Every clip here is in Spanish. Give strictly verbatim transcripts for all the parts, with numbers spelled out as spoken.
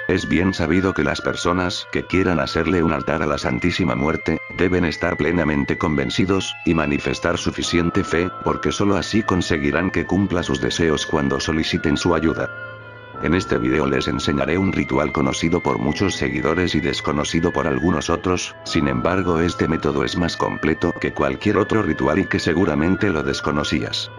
Es bien sabido que las personas que quieran hacerle un altar a la Santísima Muerte, deben estar plenamente convencidos, y manifestar suficiente fe, porque solo así conseguirán que cumpla sus deseos cuando soliciten su ayuda. En este video les enseñaré un ritual conocido por muchos seguidores y desconocido por algunos otros, sin embargo este método es más completo que cualquier otro ritual y que seguramente lo desconocías.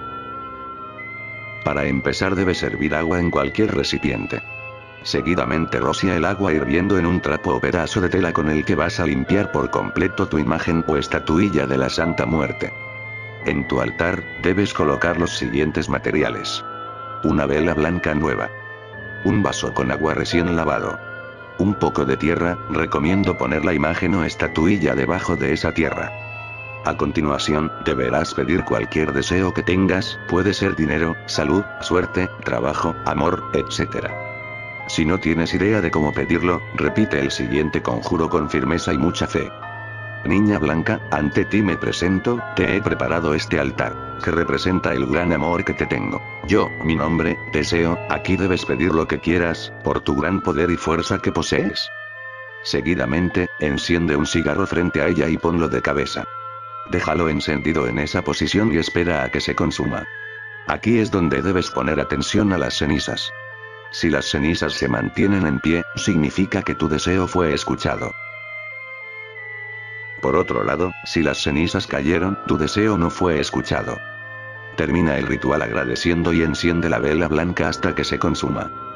Para empezar debes servir agua en cualquier recipiente. Seguidamente rocía el agua hirviendo en un trapo o pedazo de tela con el que vas a limpiar por completo tu imagen o estatuilla de la Santa Muerte. En tu altar, debes colocar los siguientes materiales. Una vela blanca nueva. Un vaso con agua recién lavado. Un poco de tierra, recomiendo poner la imagen o estatuilla debajo de esa tierra. A continuación, deberás pedir cualquier deseo que tengas, puede ser dinero, salud, suerte, trabajo, amor, etcétera. Si no tienes idea de cómo pedirlo, repite el siguiente conjuro con firmeza y mucha fe. Niña blanca, ante ti me presento, te he preparado este altar, que representa el gran amor que te tengo. Yo, mi nombre, deseo, aquí debes pedir lo que quieras, por tu gran poder y fuerza que posees. Seguidamente, enciende un cigarro frente a ella y ponlo de cabeza. Déjalo encendido en esa posición y espera a que se consuma. Aquí es donde debes poner atención a las cenizas. Si las cenizas se mantienen en pie, significa que tu deseo fue escuchado. Por otro lado, si las cenizas cayeron, tu deseo no fue escuchado. Termina el ritual agradeciendo y enciende la vela blanca hasta que se consuma.